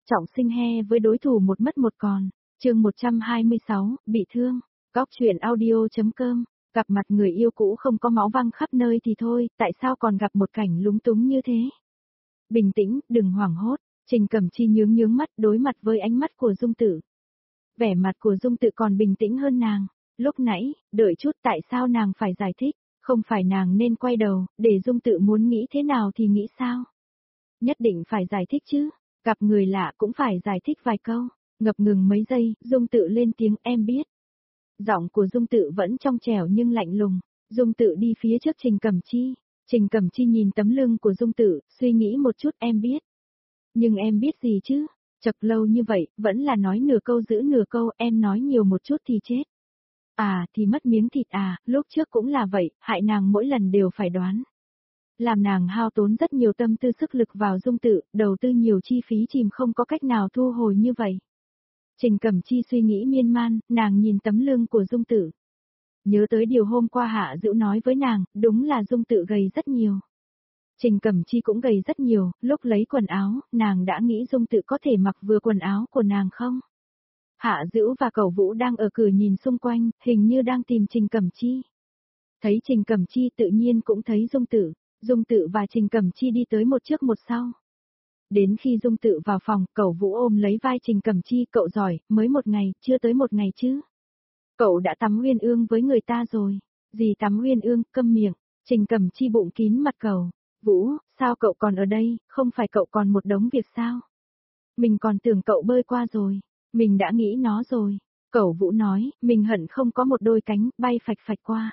trọng sinh he với đối thủ một mất một còn. Chương 126, bị thương. Góc truyện audio.com. Gặp mặt người yêu cũ không có máu văng khắp nơi thì thôi, tại sao còn gặp một cảnh lúng túng như thế? Bình tĩnh, đừng hoảng hốt. Trình Cẩm Chi nhướng mắt đối mặt với ánh mắt của Dung Tử. Vẻ mặt của Dung Tử còn bình tĩnh hơn nàng. Lúc nãy, đợi chút, tại sao nàng phải giải thích? Không phải nàng nên quay đầu, để Dung Tử muốn nghĩ thế nào thì nghĩ sao? Nhất định phải giải thích chứ. Gặp người lạ cũng phải giải thích vài câu. Ngập ngừng mấy giây, Dung Tử lên tiếng, em biết. Giọng của Dung Tử vẫn trong trẻo nhưng lạnh lùng. Dung Tử đi phía trước Trình Cẩm Chi. Trình Cẩm Chi nhìn tấm lưng của Dung Tử, suy nghĩ một chút, em biết. Nhưng em biết gì chứ? Chật lâu như vậy, vẫn là nói nửa câu giữ nửa câu, em nói nhiều một chút thì chết. À, thì mất miếng thịt à, lúc trước cũng là vậy, hại nàng mỗi lần đều phải đoán. Làm nàng hao tốn rất nhiều tâm tư sức lực vào Dung Tử, đầu tư nhiều chi phí chìm không có cách nào thu hồi như vậy. Trình Cẩm Chi suy nghĩ miên man, nàng nhìn tấm lưng của Dung Tử. Nhớ tới điều hôm qua Hạ Dữu nói với nàng, đúng là Dung Tử gầy rất nhiều. Trình Cẩm Chi cũng gầy rất nhiều, lúc lấy quần áo, nàng đã nghĩ Dung Tử có thể mặc vừa quần áo của nàng không? Hạ Dữu và Cẩu Vũ đang ở cửa nhìn xung quanh, hình như đang tìm Trình Cẩm Chi. Thấy Trình Cẩm Chi tự nhiên cũng thấy Dung Tử và Trình Cẩm Chi đi tới một trước một sau. Đến khi Dung Tử vào phòng, Cẩu Vũ ôm lấy vai Trình Cẩm Chi, cậu giỏi, mới một ngày, chưa tới một ngày chứ. Cậu đã tắm uyên ương với người ta rồi. Gì tắm uyên ương, câm miệng. Trình Cẩm Chi bụng kín mặt Cẩu Vũ, sao cậu còn ở đây, không phải cậu còn một đống việc sao? Mình còn tưởng cậu bơi qua rồi. Mình đã nghĩ nó rồi. Cẩu Vũ nói, mình hận không có một đôi cánh, bay phạch phạch qua.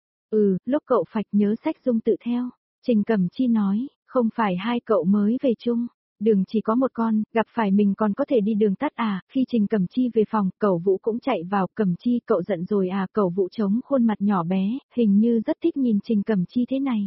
Lúc cậu phạch nhớ xách Dung Tử theo. Trình Cẩm Chi nói, không phải hai cậu mới về chung. Đường chỉ có một con, gặp phải mình còn có thể đi đường tắt à? Khi Trình Cẩm Chi về phòng, Cẩu Vũ cũng chạy vào. Cẩm Chi, cậu giận rồi à? Cẩu Vũ chống khuôn mặt nhỏ bé, hình như rất thích nhìn Trình Cẩm Chi thế này.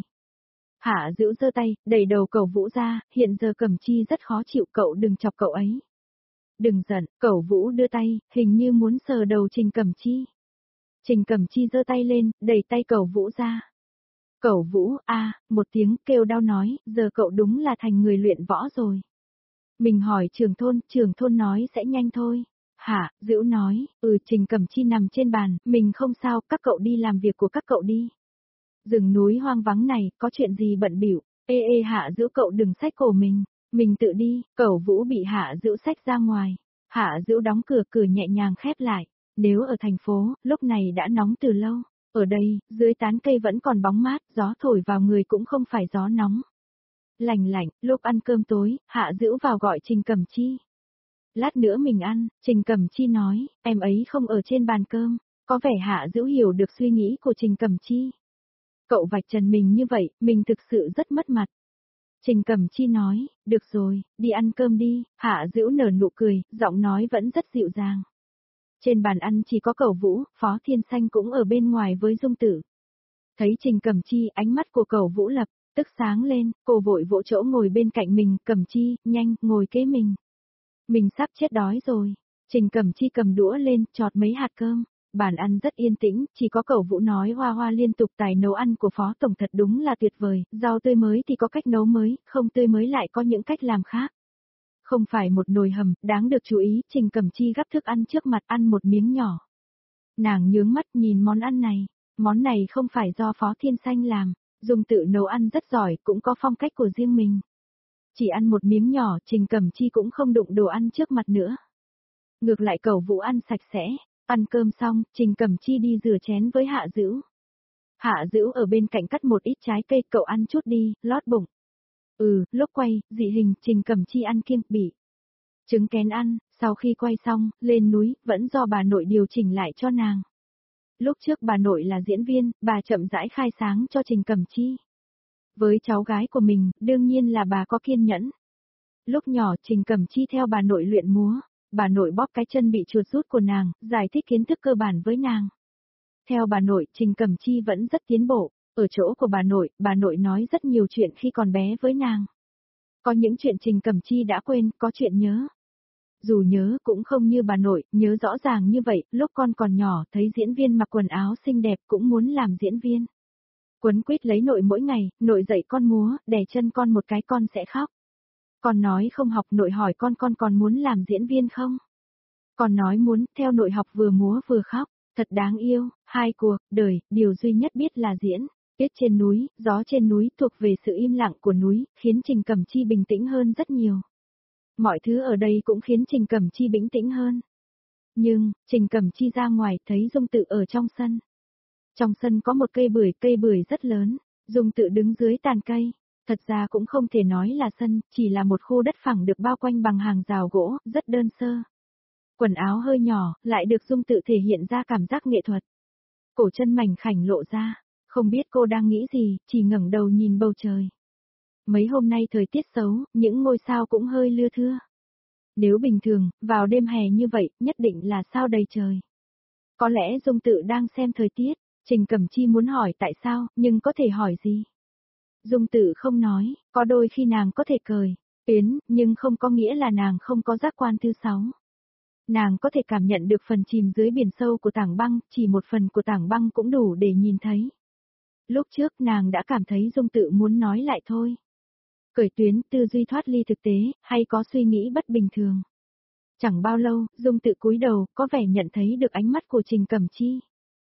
Hạ Dữu giơ tay, đẩy đầu Cẩu Vũ ra, hiện giờ Cẩm Chi rất khó chịu, cậu đừng chọc cậu ấy. Đừng giận, Cẩu Vũ đưa tay, hình như muốn sờ đầu Trình Cẩm Chi. Trình Cẩm Chi giơ tay lên, đẩy tay Cẩu Vũ ra. Cẩu Vũ, một tiếng kêu đau nói, giờ cậu đúng là thành người luyện võ rồi. Mình hỏi trưởng thôn nói sẽ nhanh thôi. Hạ Dữu nói, Trình Cẩm Chi nằm trên bàn, mình không sao, các cậu đi làm việc của các cậu đi. Rừng núi hoang vắng này, có chuyện gì bận bịu? Hạ Dữu cậu đừng xách cổ mình tự đi. Cẩu Vũ bị Hạ Dữu xách ra ngoài. Hạ Dữu đóng cửa nhẹ nhàng khép lại. Nếu ở thành phố, lúc này đã nóng từ lâu. Ở đây, dưới tán cây vẫn còn bóng mát, gió thổi vào người cũng không phải gió nóng. Lạnh lạnh, lúc ăn cơm tối, Hạ Dữu vào gọi Trình Cẩm Chi. Lát nữa mình ăn, Trình Cẩm Chi nói, em ấy không ở trên bàn cơm. Có vẻ Hạ Dữu hiểu được suy nghĩ của Trình Cẩm Chi. Cậu vạch trần mình như vậy, mình thực sự rất mất mặt. Trình Cẩm Chi nói, được rồi, đi ăn cơm đi. Hạ Dữu nở nụ cười, giọng nói vẫn rất dịu dàng. Trên bàn ăn chỉ có Cẩu Vũ, Phó Thiên Xanh cũng ở bên ngoài với Dung Tử. Thấy Trình Cẩm Chi, ánh mắt của Cẩu Vũ lập tức sáng lên, cô vội vỗ chỗ ngồi bên cạnh mình, Cẩm Chi, nhanh, ngồi kế mình. Mình sắp chết đói rồi. Trình Cẩm Chi cầm đũa lên, chọt mấy hạt cơm. Bàn ăn rất yên tĩnh, chỉ có Cẩu Vũ nói hoa hoa liên tục tài nấu ăn của Phó Tổng thật đúng là tuyệt vời, rau tươi mới thì có cách nấu mới, không tươi mới lại có những cách làm khác. Không phải một nồi hầm, đáng được chú ý, Trình Cẩm Chi gắp thức ăn trước mặt ăn một miếng nhỏ. Nàng nhướng mắt nhìn món này không phải do Phó Thiên Xanh làm, Dung Tử nấu ăn rất giỏi, cũng có phong cách của riêng mình. Chỉ ăn một miếng nhỏ, Trình Cẩm Chi cũng không đụng đồ ăn trước mặt nữa. Ngược lại Cẩu Vũ ăn sạch sẽ, ăn cơm xong, Trình Cẩm Chi đi rửa chén với Hạ Dữu. Hạ Dữu ở bên cạnh cắt một ít trái cây, cậu ăn chút đi, lót bụng. Lúc quay, dị hình, Trình Cẩm Chi ăn kiêng bỉ. Trứng kén ăn, sau khi quay xong, lên núi, vẫn do bà nội điều chỉnh lại cho nàng. Lúc trước bà nội là diễn viên, bà chậm rãi khai sáng cho Trình Cẩm Chi. Với cháu gái của mình, đương nhiên là bà có kiên nhẫn. Lúc nhỏ Trình Cẩm Chi theo bà nội luyện múa, bà nội bóp cái chân bị chuột rút của nàng, giải thích kiến thức cơ bản với nàng. Theo bà nội, Trình Cẩm Chi vẫn rất tiến bộ, ở chỗ của bà nội nói rất nhiều chuyện khi còn bé với nàng. Có những chuyện Trình Cẩm Chi đã quên, có chuyện nhớ. Dù nhớ cũng không như bà nội, nhớ rõ ràng như vậy, lúc con còn nhỏ thấy diễn viên mặc quần áo xinh đẹp cũng muốn làm diễn viên. Quấn quýt lấy nội mỗi ngày, nội dạy con múa, đè chân con một cái con sẽ khóc. Con nói không học, nội hỏi con còn muốn làm diễn viên không? Con nói muốn, theo nội học vừa múa vừa khóc, thật đáng yêu, hai cuộc, đời, điều duy nhất biết là diễn. Tuyết trên núi, gió trên núi thuộc về sự im lặng của núi, khiến Trình Cẩm Chi bình tĩnh hơn rất nhiều. Mọi thứ ở đây cũng khiến Trình Cẩm Chi bình tĩnh hơn. Nhưng, Trình Cẩm Chi ra ngoài thấy Dung Tự ở trong sân. Trong sân có một cây bưởi rất lớn, Dung Tự đứng dưới tàn cây. Thật ra cũng không thể nói là sân, chỉ là một khu đất phẳng được bao quanh bằng hàng rào gỗ, rất đơn sơ. Quần áo hơi nhỏ, lại được Dung Tự thể hiện ra cảm giác nghệ thuật. Cổ chân mảnh khảnh lộ ra, không biết cô đang nghĩ gì, chỉ ngẩng đầu nhìn bầu trời. Mấy hôm nay thời tiết xấu, những ngôi sao cũng hơi lưa thưa. Nếu bình thường, vào đêm hè như vậy, nhất định là sao đầy trời. Có lẽ Dung Tự đang xem thời tiết, Trình Cẩm Chi muốn hỏi tại sao, nhưng có thể hỏi gì? Dung Tự không nói, có đôi khi nàng có thể cười, tuyến, nhưng không có nghĩa là nàng không có giác quan thứ sáu. Nàng có thể cảm nhận được phần chìm dưới biển sâu của tảng băng, chỉ một phần của tảng băng cũng đủ để nhìn thấy. Lúc trước nàng đã cảm thấy Dung Tự muốn nói lại thôi. Cởi tuyến, tư duy thoát ly thực tế, hay có suy nghĩ bất bình thường. Chẳng bao lâu, Dung Tự cúi đầu, có vẻ nhận thấy được ánh mắt của Trình Cẩm Chi.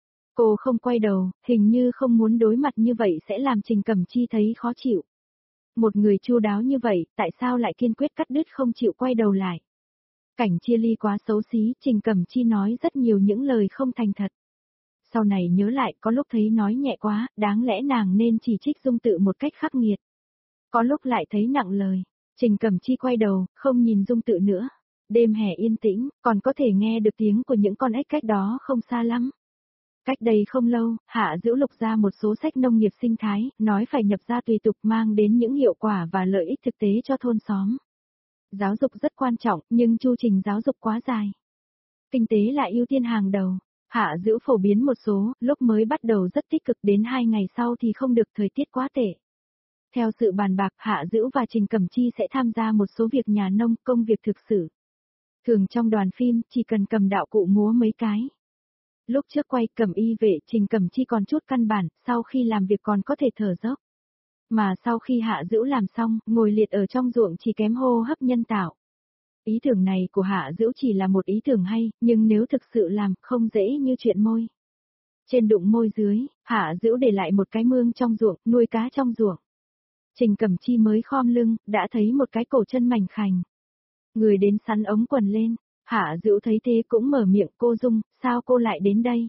Cô không quay đầu, hình như không muốn đối mặt như vậy sẽ làm Trình Cẩm Chi thấy khó chịu. Một người chu đáo như vậy, tại sao lại kiên quyết cắt đứt không chịu quay đầu lại? Cảnh chia ly quá xấu xí, Trình Cẩm Chi nói rất nhiều những lời không thành thật. Sau này nhớ lại, có lúc thấy nói nhẹ quá, đáng lẽ nàng nên chỉ trích Dung Tự một cách khắc nghiệt. Có lúc lại thấy nặng lời. Trình Cẩm Chi quay đầu, không nhìn Dung Tự nữa. Đêm hè yên tĩnh, còn có thể nghe được tiếng của những con ếch cách đó không xa lắm. Cách đây không lâu, Hạ Dữu lục ra một số sách nông nghiệp sinh thái, nói phải nhập ra tùy tục mang đến những hiệu quả và lợi ích thực tế cho thôn xóm. Giáo dục rất quan trọng, nhưng chu trình giáo dục quá dài. Kinh tế là ưu tiên hàng đầu. Hạ Dữu phổ biến một số, lúc mới bắt đầu rất tích cực, đến 2 ngày sau thì không được, thời tiết quá tệ. Theo sự bàn bạc, Hạ Dữu và Trình Cẩm Chi sẽ tham gia một số việc nhà nông, công việc thực sự. Thường trong đoàn phim, chỉ cần cầm đạo cụ múa mấy cái. Lúc trước quay Cẩm Y Vệ, Trình Cẩm Chi còn chút căn bản, sau khi làm việc còn có thể thở dốc. Mà sau khi Hạ Dữu làm xong, ngồi liệt ở trong ruộng chỉ kém hô hấp nhân tạo. Ý tưởng này của Hạ Dữu chỉ là một ý tưởng hay, nhưng nếu thực sự làm, không dễ như chuyện môi. Trên đụng môi dưới, Hạ Dữu để lại một cái mương trong ruộng, nuôi cá trong ruộng. Trình Cẩm Chi mới khom lưng, đã thấy một cái cổ chân mảnh khảnh. Người đến sắn ống quần lên, Hạ Dữu thấy thế cũng mở miệng, cô Dung, sao cô lại đến đây?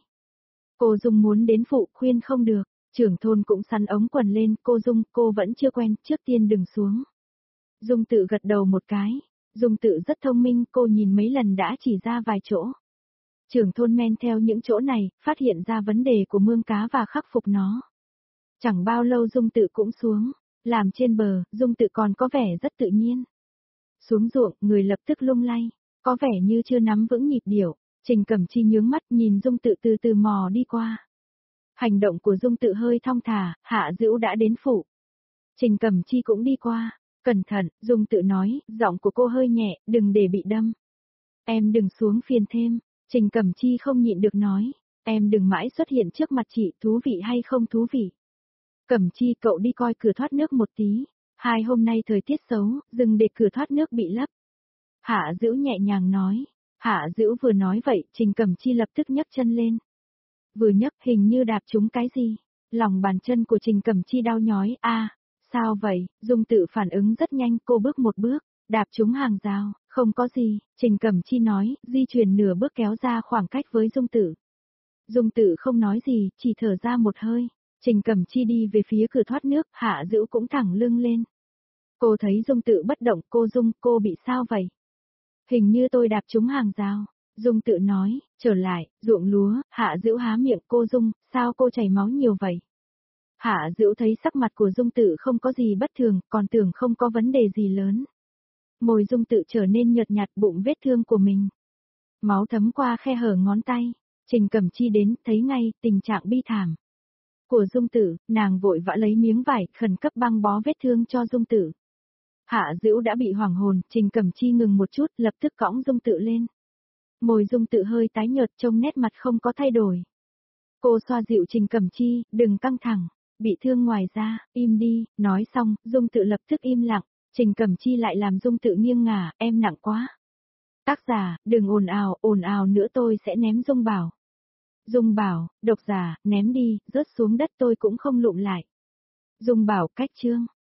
Cô Dung muốn đến phụ, khuyên không được, trưởng thôn cũng sắn ống quần lên, cô Dung, cô vẫn chưa quen, trước tiên đừng xuống. Dung Tự gật đầu một cái, Dung Tự rất thông minh, cô nhìn mấy lần đã chỉ ra vài chỗ. Trưởng thôn men theo những chỗ này, phát hiện ra vấn đề của mương cá và khắc phục nó. Chẳng bao lâu Dung Tự cũng xuống, làm trên bờ, Dung Tự còn có vẻ rất tự nhiên. Xuống ruộng, người lập tức lung lay, có vẻ như chưa nắm vững nhịp điệu. Trình Cẩm Chi nhướng mắt nhìn Dung Tự từ từ mò đi qua. Hành động của Dung Tự hơi thong thả, Hạ Dữu đã đến phụ. Trình Cẩm Chi cũng đi qua. Cẩn thận, Dung Tự nói, giọng của cô hơi nhẹ, đừng để bị đâm. Em đừng xuống phiền thêm. Trình Cẩm Chi không nhịn được nói, em đừng mãi xuất hiện trước mặt chị, thú vị hay không thú vị. Cẩm Chi, cậu đi coi cửa thoát nước một tí. 2 hôm nay thời tiết xấu, đừng để cửa thoát nước bị lấp. Hạ Dữu nhẹ nhàng nói. Hạ Dữu vừa nói vậy, Trình Cẩm Chi lập tức nhấc chân lên. Vừa nhấc hình như đạp trúng cái gì. Lòng bàn chân của Trình Cẩm Chi đau nhói, sao vậy? Dung Tự phản ứng rất nhanh, cô bước một bước, đạp trúng hàng rào, không có gì, Trình Cẩm Chi nói, di chuyển nửa bước kéo ra khoảng cách với Dung Tự. Dung Tự không nói gì, chỉ thở ra một hơi. Trình Cẩm Chi đi về phía cửa thoát nước, Hạ Dữu cũng thẳng lưng lên. Cô thấy Dung Tự bất động, cô Dung, cô bị sao vậy? Hình như tôi đạp trúng hàng rào. Dung Tự nói, trở lại, ruộng lúa, Hạ Dữu há miệng, cô Dung, sao cô chảy máu nhiều vậy? Hạ Dữu thấy sắc mặt của Dung Tự không có gì bất thường, còn tưởng không có vấn đề gì lớn. Môi Dung Tự trở nên nhợt nhạt, bụng vết thương của mình. Máu thấm qua khe hở ngón tay. Trình Cẩm Chi đến, thấy ngay, tình trạng bi thảm của Dung Tự, nàng vội vã lấy miếng vải, khẩn cấp băng bó vết thương cho Dung Tự. Hạ Dữu đã bị hoảng hồn, Trình Cẩm Chi ngừng một chút, lập tức cõng Dung Tự lên. Môi Dung Tự hơi tái nhợt, trông nét mặt không có thay đổi. Cô xoa dịu Trình Cẩm Chi, đừng căng thẳng, bị thương ngoài da, im đi, nói xong, Dung Tự lập tức im lặng. Trình Cẩm Chi lại làm Dung tự nghiêng ngả, em nặng quá. Tác giả, đừng ồn ào nữa tôi sẽ ném Dung bảo. Dung bảo, độc giả, ném đi, rớt xuống đất tôi cũng không lụm lại. Dung bảo cách chương.